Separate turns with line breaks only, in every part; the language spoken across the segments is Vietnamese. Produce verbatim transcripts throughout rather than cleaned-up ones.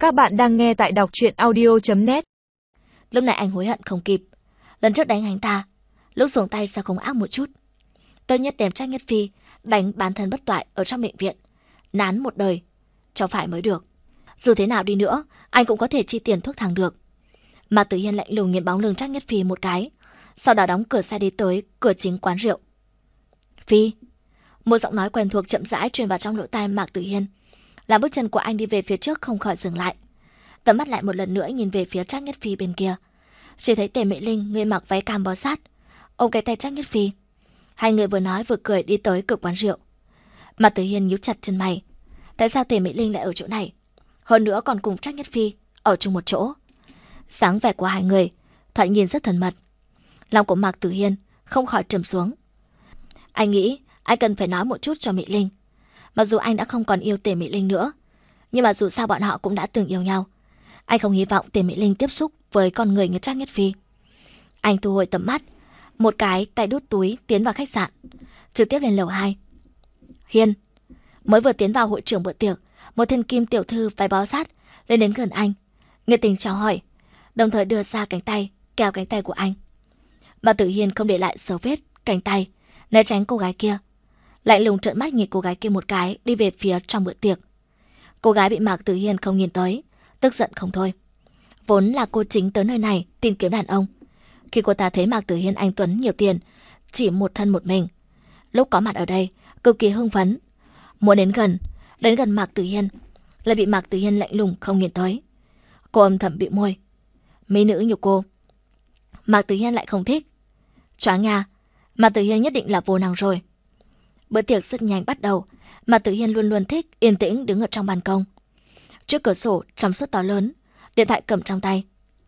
Các bạn đang nghe tại đọc truyện audio chấm net.
Lúc này anh hối hận không kịp. Lần trước đánh anh ta, lúc xuống tay sao không ác một chút. Tốt nhất đem Trác Nhất Phi đánh bán thân bất toại ở trong bệnh viện, nán một đời cho phải mới được. Dù thế nào đi nữa, anh cũng có thể chi tiền thuốc thang được. Mà Tử Hiên lạnh lùng nhìn bóng lưng Trác Nhất Phi một cái, sau đó đóng cửa xe đi tới cửa chính quán rượu. Phi, một giọng nói quen thuộc chậm rãi truyền vào trong lỗ tai Mạc Tử Hiên, làm bước chân của anh đi về phía trước không khỏi dừng lại. Tầm mắt lại một lần nữa nhìn về phía Trác Nhất Phi bên kia, chỉ thấy Tề Mỹ Linh người mặc váy cam bó sát, ôm cái tay Trác Nhất Phi. Hai người vừa nói vừa cười đi tới cửa quán rượu. Mạc Tử Hiên nhíu chặt chân mày, tại sao Tề Mỹ Linh lại ở chỗ này, hơn nữa còn cùng Trác Nhất Phi ở chung một chỗ? Sáng vẻ của hai người thoạt nhìn rất thân mật. Lòng của Mạc Tử Hiên không khỏi trầm xuống. Anh nghĩ anh cần phải nói một chút cho Mỹ Linh. Mặc dù anh đã không còn yêu Tề Mỹ Linh nữa, nhưng mà dù sao bọn họ cũng đã từng yêu nhau. Anh không hy vọng Tề Mỹ Linh tiếp xúc với con người như Trác Nhất Phi. Anh thu hồi tầm mắt, một cái tay đút túi tiến vào khách sạn, trực tiếp lên lầu hai. Hiên mới vừa tiến vào hội trường bữa tiệc, một thiên kim tiểu thư váy bó sát lên đến gần anh, nhiệt tình chào hỏi, đồng thời đưa ra cánh tay kéo cánh tay của anh. Mà Tử Hiên không để lại dấu vết cánh tay, né tránh cô gái kia, lạnh lùng trợn mắt nhìn cô gái kia một cái, đi về phía trong bữa tiệc. Cô gái bị Mạc Tử Hiên không nhìn tới, tức giận không thôi. Vốn là cô chính tới nơi này tìm kiếm đàn ông. Khi cô ta thấy Mạc Tử Hiên anh tuấn nhiều tiền, chỉ một thân một mình, lúc có mặt ở đây cực kỳ hưng phấn, muốn đến gần, đến gần Mạc Tử Hiên, lại bị Mạc Tử Hiên lạnh lùng không nhìn tới. Cô âm thầm bịu môi, mỹ nữ như cô Mạc Tử Hiên lại không thích. Choáng nha, Mạc Tử Hiên nhất định là vô năng rồi. Bữa tiệc rất nhanh bắt đầu. Mạc Tử Hiên luôn luôn thích yên tĩnh đứng ở trong ban công. Trước cửa sổ trong suốt to lớn, điện thoại cầm trong tay.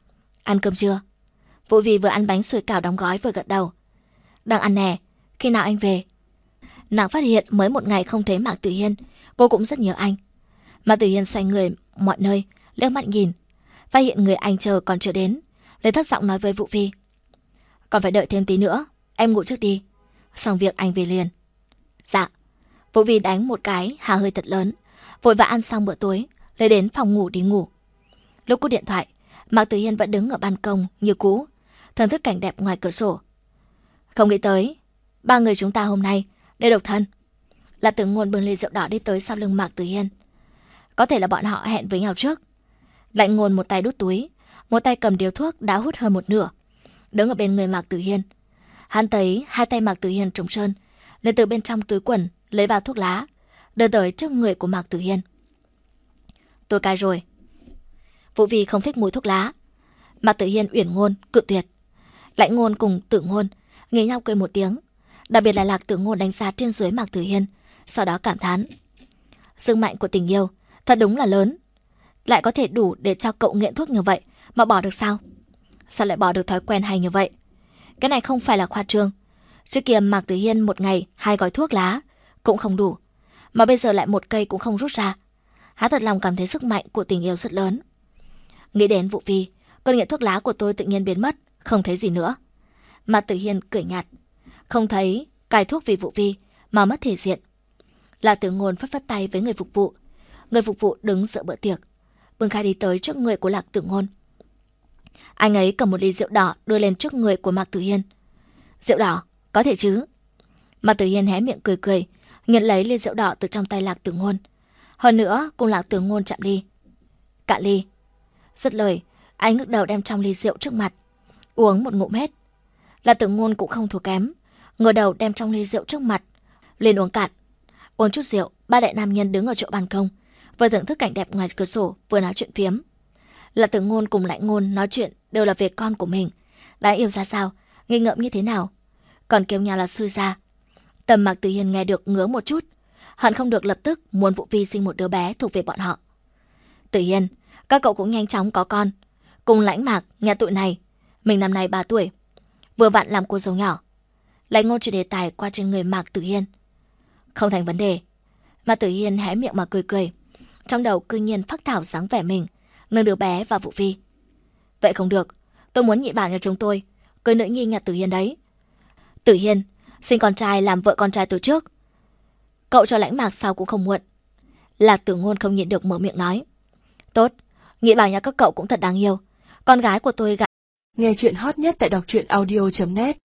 Ăn cơm chưa? Vũ Vì vừa ăn bánh sủi cảo đóng gói vừa gật đầu. Đang ăn nè, khi nào anh về? Nàng phát hiện mới một ngày không thấy Mạc Tử Hiên, cô cũng rất nhớ anh. Mạc Tử Hiên xoay người mọi nơi, liếc mắt nhìn, phát hiện người anh chờ còn chưa đến, lấy thấp giọng nói với Vũ Vi. Còn phải đợi thêm tí nữa, em ngủ trước đi, xong việc anh về liền. Dạ. Vũ Vi đánh một cái hà hơi thật lớn, vội vã ăn xong bữa tối, lấy đến phòng ngủ đi ngủ. Lúc cúp điện thoại, Mạc Tử Hiên vẫn đứng ở ban công như cũ, thưởng thức cảnh đẹp ngoài cửa sổ. Không nghĩ tới, ba người chúng ta hôm nay đều độc thân. Là Tử Ngôn bưng ly rượu đỏ đi tới sau lưng Mạc Tử Hiên. Có thể là bọn họ hẹn với nhau trước. Lạnh Ngôn một tay đút túi, một tay cầm điếu thuốc đã hút hơn một nửa, đứng ở bên người Mạc Tử Hiên. Hắn thấy hai tay Mạc Tử Hiên trống trơn, nên từ bên trong túi quần lấy vào thuốc lá, đưa tới trước người của Mạc Tử Hiên. Tôi cai rồi. Vũ Vi không thích mùi thuốc lá. Mạc Tử Hiên uyển ngôn cự tuyệt. Lạnh Ngôn cùng Tử Ngôn nghĩ nhau cười một tiếng, đặc biệt là Lạc Tử Ngôn đánh giá trên dưới Mạc Tử Hiên, sau đó cảm thán. Sức mạnh của tình yêu thật đúng là lớn, lại có thể đủ để cho cậu nghiện thuốc như vậy mà bỏ được sao? Sao lại bỏ được thói quen hay như vậy? Cái này không phải là khoa trương. Trước kia Mạc Tử Hiên một ngày hai gói thuốc lá cũng không đủ, mà bây giờ lại một cây cũng không rút ra. Hắn thật lòng cảm thấy sức mạnh của tình yêu rất lớn. Nghĩ đến Vũ Vi, cơn nghiện thuốc lá của tôi tự nhiên biến mất, không thấy gì nữa. Mạc Tử Hiên cười nhạt, không thấy cài thuốc vì Vũ Vi mà mất thể diện. Lạc Tử Ngôn phất phất tay với người phục vụ. Người phục vụ đứng giữa bữa tiệc, bưng khai đi tới trước người của Lạc Tử Ngôn. Anh ấy cầm một ly rượu đỏ đưa lên trước người của Mạc Tử Hiên. Rượu đỏ, có thể chứ? Mạc Tử Hiên hé miệng cười cười, nhận lấy ly rượu đỏ từ trong tay Lạc Tử Ngôn. Hơn nữa cùng Lạc Tử Ngôn chạm ly. Cạn ly. Dứt lời, anh ngước đầu đem trong ly rượu trước mặt, uống một ngụm hết. Lạc Tử Ngôn cũng không thua kém, ngửa đầu đem trong ly rượu trước mặt lên uống cạn. Uống chút rượu, ba đại nam nhân đứng ở chỗ ban công, vừa thưởng thức cảnh đẹp ngoài cửa sổ, vừa nói chuyện phiếm. Lạc Tử Ngôn cùng Lạnh Ngôn nói chuyện đều là về con của mình, đáng yêu ra sao, nghi ngợm như thế nào, còn kêu nhau là xui ra. Tầm Mạc Tử Hiên nghe được ngứa một chút, hận không được lập tức muốn Vũ Vi sinh một đứa bé thuộc về bọn họ. Tử Hiên, các cậu cũng nhanh chóng có con, cùng Lãnh Mạc nhà tụi này, mình năm nay ba tuổi, vừa vặn làm cô dâu nhỏ. Lạnh Ngôn chuyển đề tài qua trên người Mạc Tử Hiên. Không thành vấn đề. Mạc Tử Hiên hé miệng mà cười cười, trong đầu cư nhiên phác thảo dáng vẻ mình nâng đứa bé và Vũ Vi. Vậy không được, tôi muốn nhị bảo nhà chúng tôi cưới nữ nhi nhà Tử Hiên đấy. Tử Hiên, sinh con trai làm vợ con trai từ trước, cậu cho Lãnh Mạc sao cũng không muộn. Lạc Tử Ngôn không nhịn được mở miệng nói. Tốt, Nghĩ bảo nhà các cậu cũng thật đáng yêu. Con gái của tôi gả.
Nghe chuyện hot nhất tại đọc truyện audio chấm net.